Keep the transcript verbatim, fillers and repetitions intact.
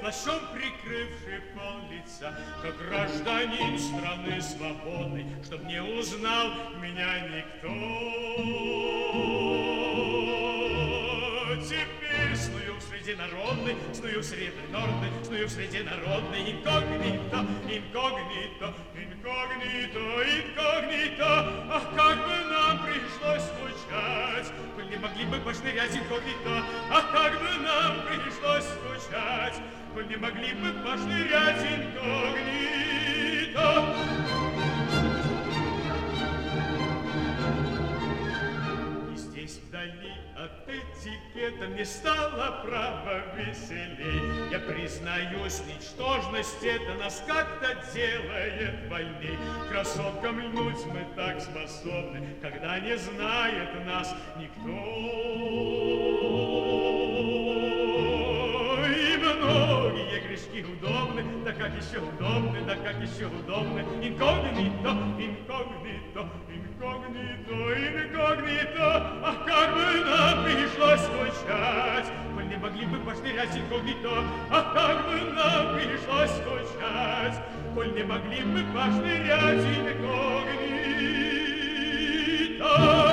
плащом прикрывший пол лица, как гражданин страны свободной, чтоб не узнал меня никто. Теперь сную среди народной, сную среди народной, сную среди народной, инкогнито, инкогнито, инкогнито, инкогнито. Ах, как бы нам пришлось скучать, коль не могли бы пошнырять инкогнито. Ах, как бы нам пришлось скучать, коль не могли бы пошнырять инкогнито. И здесь вдали от этикета мне стало право веселей. Я признаюсь, ничтожность это нас как-то делает больней. Красоткам льнуть мы так способны, когда не знает нас никто. И многие грешки удобны, да как еще удобны, да как еще удобны. Инкогнито, инкогнито, инкогнито, инкогнито. Ах, как бы нам пришлось скучать, коль не могли бы пошнырять инкогнито. Ах, как бы нам пришлось скучать, коль не могли бы пошнырять инкогнито.